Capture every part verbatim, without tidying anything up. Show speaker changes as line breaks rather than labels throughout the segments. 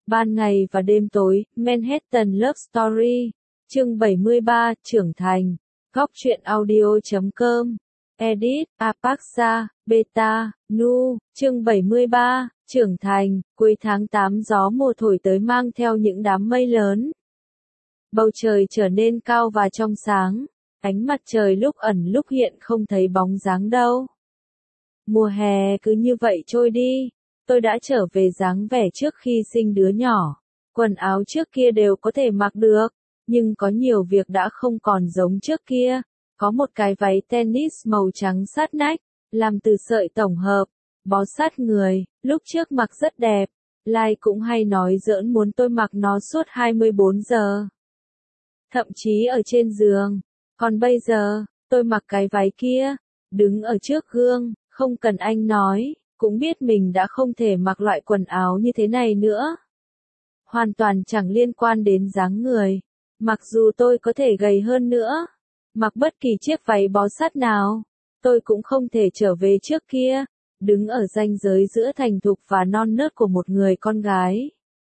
Ban ngày và đêm tối, Manhattan Love Story, chương bảy mươi ba, trưởng thành, góc truyện audio chấm com, edit, Apaxa, Beta, Nu, chương bảy mươi ba, trưởng thành, cuối tháng tám gió mùa thổi tới mang theo những đám mây lớn. Bầu trời trở nên cao và trong sáng, ánh mặt trời lúc ẩn lúc hiện không thấy bóng dáng đâu. Mùa hè cứ như vậy trôi đi. Tôi đã trở về dáng vẻ trước khi sinh đứa nhỏ. Quần áo trước kia đều có thể mặc được, nhưng có nhiều việc đã không còn giống trước kia. Có một cái váy tennis màu trắng sát nách, làm từ sợi tổng hợp, bó sát người, lúc trước mặc rất đẹp. Lai cũng hay nói giỡn muốn tôi mặc nó suốt hai mươi bốn giờ. Thậm chí ở trên giường. Còn bây giờ, tôi mặc cái váy kia, đứng ở trước gương, không cần anh nói, cũng biết mình đã không thể mặc loại quần áo như thế này nữa. Hoàn toàn chẳng liên quan đến dáng người. Mặc dù tôi có thể gầy hơn nữa, mặc bất kỳ chiếc váy bó sát nào, tôi cũng không thể trở về trước kia, đứng ở ranh giới giữa thành thục và non nớt của một người con gái.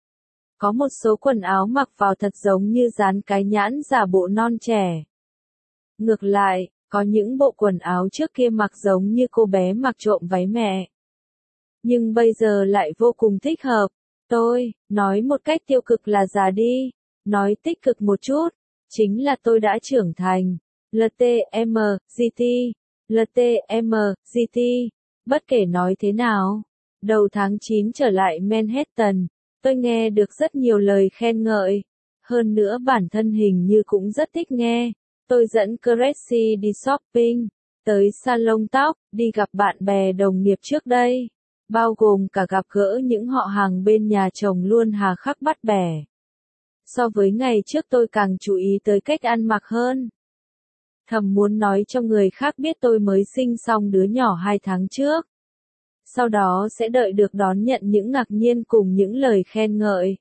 Có một số quần áo mặc vào thật giống như dán cái nhãn giả bộ non trẻ. Ngược lại, có những bộ quần áo trước kia mặc giống như cô bé mặc trộm váy mẹ. Nhưng bây giờ lại vô cùng thích hợp. Tôi, nói một cách tiêu cực là già đi, nói tích cực một chút, chính là tôi đã trưởng thành. lờ tê em giê tê, lờ tê em giê tê, bất kể nói thế nào. Đầu tháng chín trở lại Manhattan, tôi nghe được rất nhiều lời khen ngợi. Hơn nữa bản thân hình như cũng rất thích nghe. Tôi dẫn Cressy đi shopping, tới salon tóc, đi gặp bạn bè đồng nghiệp trước đây. Bao gồm cả gặp gỡ những họ hàng bên nhà chồng luôn hà khắc bắt bẻ. So với ngày trước tôi càng chú ý tới cách ăn mặc hơn. Thầm muốn nói cho người khác biết tôi mới sinh xong đứa nhỏ hai tháng trước. Sau đó sẽ đợi được đón nhận những ngạc nhiên cùng những lời khen ngợi.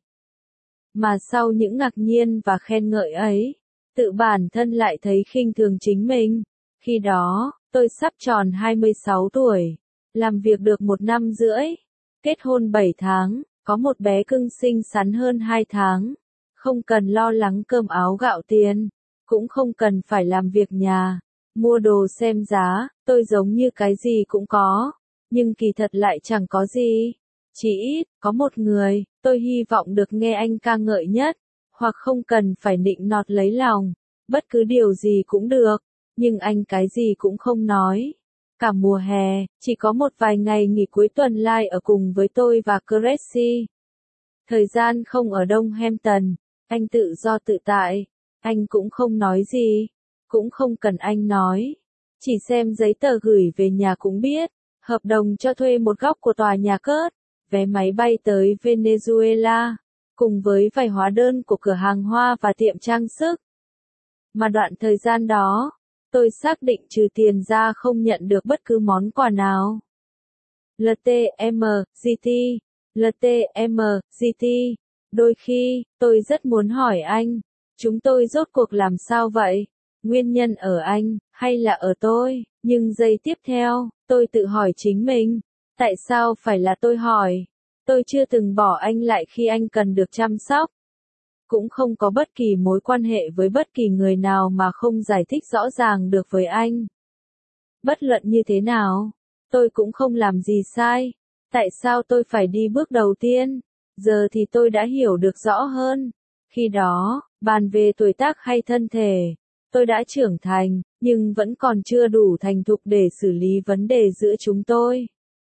Mà sau những ngạc nhiên và khen ngợi ấy, tự bản thân lại thấy khinh thường chính mình. Khi đó, tôi sắp tròn hai mươi sáu tuổi. Làm việc được một năm rưỡi, kết hôn bảy tháng, có một bé cưng xinh xắn hơn hai tháng, không cần lo lắng cơm áo gạo tiền, cũng không cần phải làm việc nhà, mua đồ xem giá, tôi giống như cái gì cũng có, nhưng kỳ thật lại chẳng có gì. Chỉ ít, có một người, tôi hy vọng được nghe anh ca ngợi nhất, hoặc không cần phải nịnh nọt lấy lòng, bất cứ điều gì cũng được, nhưng anh cái gì cũng không nói. Cả mùa hè, chỉ có một vài ngày nghỉ cuối tuần Lai ở cùng với tôi và Cressy. Thời gian không ở Đông Hampton, anh tự do tự tại, anh cũng không nói gì, cũng không cần anh nói. Chỉ xem giấy tờ gửi về nhà cũng biết, hợp đồng cho thuê một góc của tòa nhà cất, vé máy bay tới Venezuela, cùng với vài hóa đơn của cửa hàng hoa và tiệm trang sức. Mà đoạn thời gian đó, tôi xác định trừ tiền ra không nhận được bất cứ món quà nào. lờ tê em giê tê, lờ tê em giê tê, đôi khi, tôi rất muốn hỏi anh, chúng tôi rốt cuộc làm sao vậy? Nguyên nhân ở anh, hay là ở tôi? Nhưng giây tiếp theo, tôi tự hỏi chính mình, tại sao phải là tôi hỏi? Tôi chưa từng bỏ anh lại khi anh cần được chăm sóc. Cũng không có bất kỳ mối quan hệ với bất kỳ người nào mà không giải thích rõ ràng được với anh. Bất luận như thế nào, tôi cũng không làm gì sai. Tại sao tôi phải đi bước đầu tiên? Giờ thì tôi đã hiểu được rõ hơn. Khi đó, bàn về tuổi tác hay thân thể, tôi đã trưởng thành, nhưng vẫn còn chưa đủ thành thục để xử lý vấn đề giữa chúng tôi.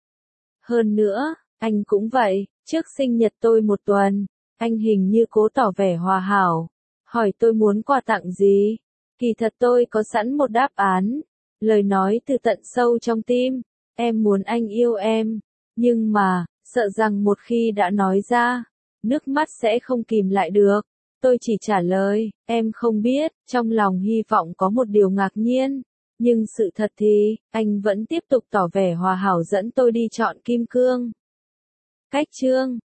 Hơn nữa, anh cũng vậy, trước sinh nhật tôi một tuần, anh hình như cố tỏ vẻ hòa hảo, hỏi tôi muốn quà tặng gì. Kỳ thật tôi có sẵn một đáp án, lời nói từ tận sâu trong tim, em muốn anh yêu em, nhưng mà, sợ rằng một khi đã nói ra, nước mắt sẽ không kìm lại được. Tôi chỉ trả lời, em không biết, trong lòng hy vọng có một điều ngạc nhiên, nhưng sự thật thì, anh vẫn tiếp tục tỏ vẻ hòa hảo dẫn tôi đi chọn kim cương. Cách chương